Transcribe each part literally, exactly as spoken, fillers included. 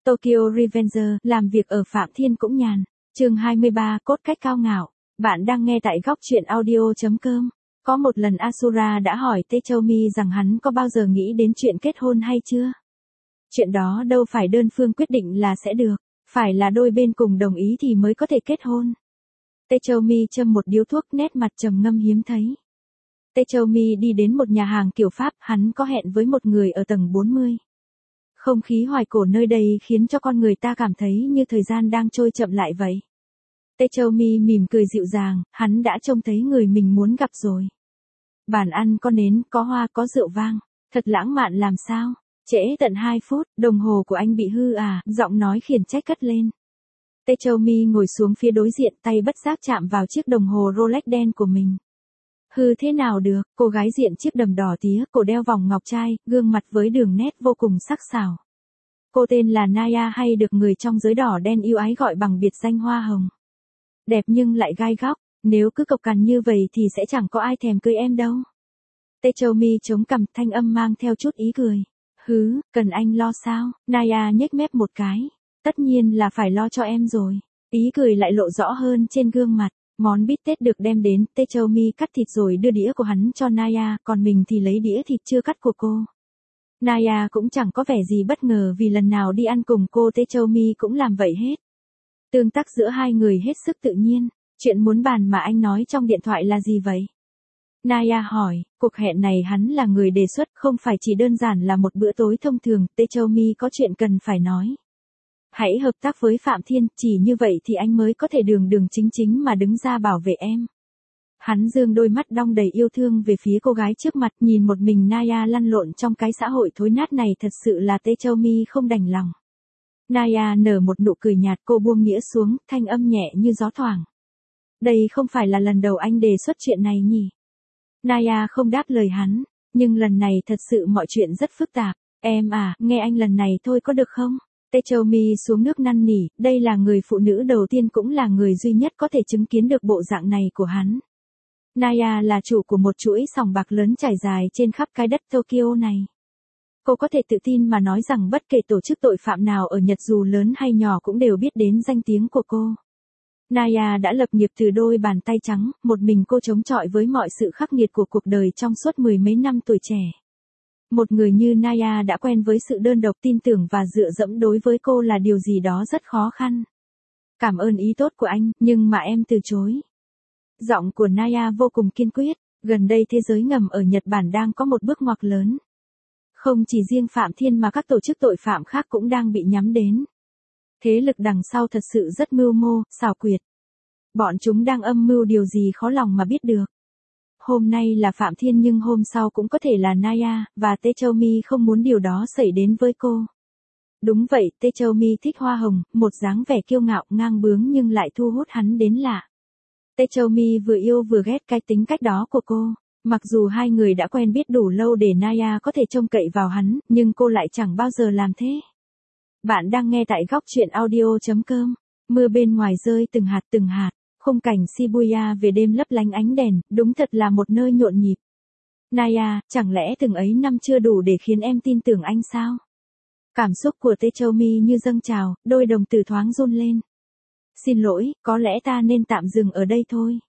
Tokyo Revenger, làm việc ở Phạm Thiên cũng nhàn. Chương hai mươi ba, cốt cách cao ngạo. Bạn đang nghe tại góc truyện audio chấm com. Có một lần Asura đã hỏi Techoumi rằng hắn có bao giờ nghĩ đến chuyện kết hôn hay chưa? Chuyện đó đâu phải đơn phương quyết định là sẽ được, phải là đôi bên cùng đồng ý thì mới có thể kết hôn. Techoumi châm một điếu thuốc, nét mặt trầm ngâm hiếm thấy. Techoumi đi đến một nhà hàng kiểu Pháp, hắn có hẹn với một người ở tầng bốn mươi. Không khí hoài cổ nơi đây khiến cho con người ta cảm thấy như thời gian đang trôi chậm lại vậy. Techoumi mỉm cười dịu dàng, hắn đã trông thấy người mình muốn gặp rồi. Bàn ăn có nến, có hoa, có rượu vang, thật lãng mạn làm sao. Trễ tận hai phút, đồng hồ của anh bị hư à, giọng nói khiển trách cất lên. Techoumi ngồi xuống phía đối diện, tay bất giác chạm vào chiếc đồng hồ Rolex đen của mình. Hư thế nào được, cô gái diện chiếc đầm đỏ tía, cổ đeo vòng ngọc trai, gương mặt với đường nét vô cùng sắc sảo. Cô tên là Naya, hay được người trong giới đỏ đen yêu ái gọi bằng biệt danh Hoa Hồng. Đẹp nhưng lại gai góc, nếu cứ cộc cằn như vậy thì sẽ chẳng có ai thèm cưới em đâu. Techoumi chống cằm, thanh âm mang theo chút ý cười. Hứ, cần anh lo sao? Naya nhếch mép một cái. Tất nhiên là phải lo cho em rồi. Ý cười lại lộ rõ hơn trên gương mặt. Món bít tết được đem đến, Techoumi cắt thịt rồi đưa đĩa của hắn cho Naya, còn mình thì lấy đĩa thịt chưa cắt của cô. Naya cũng chẳng có vẻ gì bất ngờ vì lần nào đi ăn cùng cô Techoumi cũng làm vậy hết. Tương tác giữa hai người hết sức tự nhiên. Chuyện muốn bàn mà anh nói trong điện thoại là gì vậy? Naya hỏi, cuộc hẹn này hắn là người đề xuất, không phải chỉ đơn giản là một bữa tối thông thường, Techoumi có chuyện cần phải nói. Hãy hợp tác với Phạm Thiên, chỉ như vậy thì anh mới có thể đường đường chính chính mà đứng ra bảo vệ em. Hắn dương đôi mắt đong đầy yêu thương về phía cô gái trước mặt, nhìn một mình Naya lăn lộn trong cái xã hội thối nát này, thật sự là Techoumi không đành lòng. Naya nở một nụ cười nhạt, cô buông đĩa xuống, thanh âm nhẹ như gió thoảng. Đây không phải là lần đầu anh đề xuất chuyện này nhỉ? Naya không đáp lời hắn, nhưng lần này thật sự mọi chuyện rất phức tạp. Em à, nghe anh lần này thôi có được không? Techoumi xuống nước năn nỉ, đây là người phụ nữ đầu tiên cũng là người duy nhất có thể chứng kiến được bộ dạng này của hắn. Naya là chủ của một chuỗi sòng bạc lớn trải dài trên khắp cái đất Tokyo này. Cô có thể tự tin mà nói rằng bất kể tổ chức tội phạm nào ở Nhật dù lớn hay nhỏ cũng đều biết đến danh tiếng của cô. Naya đã lập nghiệp từ đôi bàn tay trắng, một mình cô chống chọi với mọi sự khắc nghiệt của cuộc đời trong suốt mười mấy năm tuổi trẻ. Một người như Naya đã quen với sự đơn độc, tin tưởng và dựa dẫm đối với cô là điều gì đó rất khó khăn. Cảm ơn ý tốt của anh, nhưng mà em từ chối. Giọng của Naya vô cùng kiên quyết, gần đây thế giới ngầm ở Nhật Bản đang có một bước ngoặt lớn. Không chỉ riêng Phạm Thiên mà các tổ chức tội phạm khác cũng đang bị nhắm đến. Thế lực đằng sau thật sự rất mưu mô, xảo quyệt. Bọn chúng đang âm mưu điều gì khó lòng mà biết được. Hôm nay là Phạm Thiên nhưng hôm sau cũng có thể là Naya, và Techoumi không muốn điều đó xảy đến với cô. Đúng vậy, Techoumi thích Hoa Hồng, một dáng vẻ kiêu ngạo, ngang bướng nhưng lại thu hút hắn đến lạ. Techoumi vừa yêu vừa ghét cái tính cách đó của cô. Mặc dù hai người đã quen biết đủ lâu để Naya có thể trông cậy vào hắn, nhưng cô lại chẳng bao giờ làm thế. Bạn đang nghe tại góc truyện audio chấm com. Mưa bên ngoài rơi từng hạt từng hạt. Khung cảnh Shibuya về đêm lấp lánh ánh đèn, đúng thật là một nơi nhộn nhịp. Naya, chẳng lẽ từng ấy năm chưa đủ để khiến em tin tưởng anh sao? Cảm xúc của Techoumi như dâng trào, đôi đồng tử thoáng run lên. Xin lỗi, có lẽ ta nên tạm dừng ở đây thôi.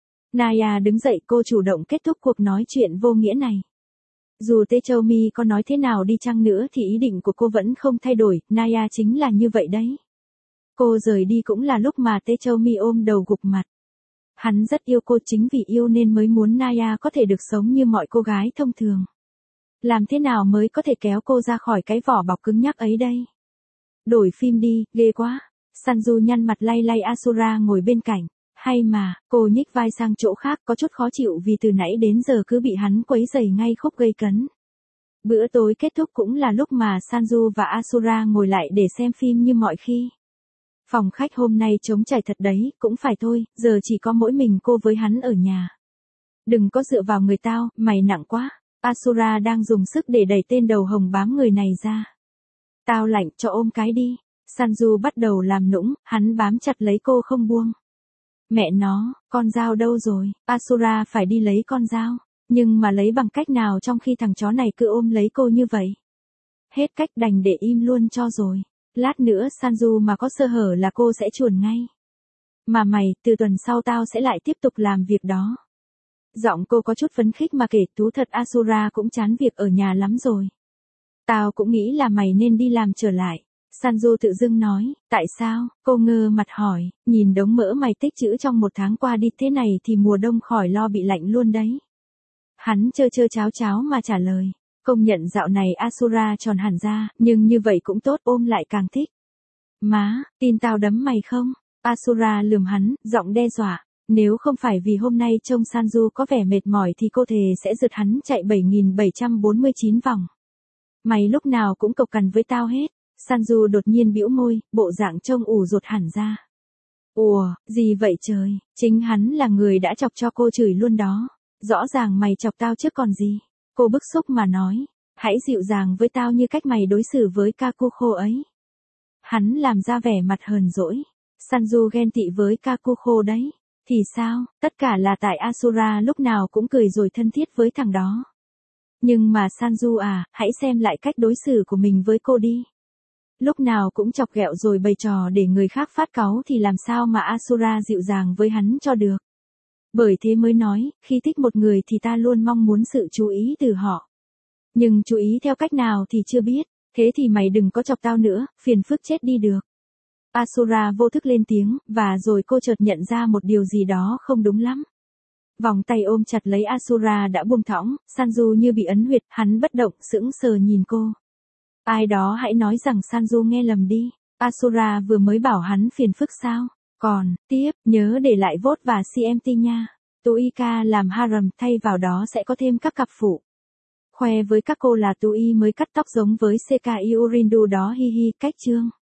Naya đứng dậy, cô chủ động kết thúc cuộc nói chuyện vô nghĩa này. Dù Techoumi có nói thế nào đi chăng nữa thì ý định của cô vẫn không thay đổi, Naya chính là như vậy đấy. Cô rời đi cũng là lúc mà Techoumi ôm đầu gục mặt. Hắn rất yêu cô, chính vì yêu nên mới muốn Naya có thể được sống như mọi cô gái thông thường. Làm thế nào mới có thể kéo cô ra khỏi cái vỏ bọc cứng nhắc ấy đây? Đổi phim đi, ghê quá. Sanju nhăn mặt lay lay Asura ngồi bên cạnh. Hay mà, cô nhích vai sang chỗ khác, có chút khó chịu vì từ nãy đến giờ cứ bị hắn quấy rầy ngay khúc gây cấn. Bữa tối kết thúc cũng là lúc mà Sanju và Asura ngồi lại để xem phim như mọi khi. Phòng khách hôm nay trống trải thật đấy, cũng phải thôi, giờ chỉ có mỗi mình cô với hắn ở nhà. Đừng có dựa vào người tao, mày nặng quá. Asura đang dùng sức để đẩy tên đầu hồng bám người này ra. Tao lạnh, cho ôm cái đi. Sanju bắt đầu làm nũng, hắn bám chặt lấy cô không buông. Mẹ nó, con dao đâu rồi? Asura phải đi lấy con dao. Nhưng mà lấy bằng cách nào trong khi thằng chó này cứ ôm lấy cô như vậy? Hết cách đành để im luôn cho rồi. Lát nữa Sanju mà có sơ hở là cô sẽ chuồn ngay. Mà mày, từ tuần sau tao sẽ lại tiếp tục làm việc đó. Giọng cô có chút phấn khích mà kể, thú thật Asura cũng chán việc ở nhà lắm rồi. Tao cũng nghĩ là mày nên đi làm trở lại. Sanju tự dưng nói, tại sao? Cô ngơ mặt hỏi, nhìn đống mỡ mày tích trữ trong một tháng qua đi thế này thì mùa đông khỏi lo bị lạnh luôn đấy. Hắn chơ chơ cháo cháo mà trả lời, công nhận dạo này Asura tròn hẳn ra, nhưng như vậy cũng tốt, ôm lại càng thích. Má, tin tao đấm mày không? Asura lườm hắn, giọng đe dọa. Nếu không phải vì hôm nay trông Sanju có vẻ mệt mỏi thì cô thề sẽ rượt hắn chạy bảy nghìn bảy trăm bốn mươi chín vòng. Mày lúc nào cũng cộc cằn với tao hết. Sanju đột nhiên bĩu môi, bộ dạng trông ủ rột hẳn ra. Ủa, gì vậy trời, chính hắn là người đã chọc cho cô chửi luôn đó. Rõ ràng mày chọc tao chứ còn gì. Cô bức xúc mà nói, hãy dịu dàng với tao như cách mày đối xử với Kakuko ấy. Hắn làm ra vẻ mặt hờn dỗi. Sanju ghen tị với Kakuko đấy. Thì sao, tất cả là tại Asura lúc nào cũng cười rồi thân thiết với thằng đó. Nhưng mà Sanju à, hãy xem lại cách đối xử của mình với cô đi. Lúc nào cũng chọc ghẹo rồi bày trò để người khác phát cáu thì làm sao mà Asura dịu dàng với hắn cho được. Bởi thế mới nói, khi thích một người thì ta luôn mong muốn sự chú ý từ họ. Nhưng chú ý theo cách nào thì chưa biết, thế thì mày đừng có chọc tao nữa, phiền phức chết đi được. Asura vô thức lên tiếng, và rồi cô chợt nhận ra một điều gì đó không đúng lắm. Vòng tay ôm chặt lấy Asura đã buông thõng, Sanju như bị ấn huyệt, hắn bất động, sững sờ nhìn cô. Ai đó hãy nói rằng Sanju nghe lầm đi, Asura vừa mới bảo hắn phiền phức sao? Còn, tiếp, nhớ để lại vote và xê em tê nha. Tuika làm harem, thay vào đó sẽ có thêm các cặp phụ. Khoe với các cô là Tui mới cắt tóc giống với Sekai Urindu đó, hi hi, cách chương.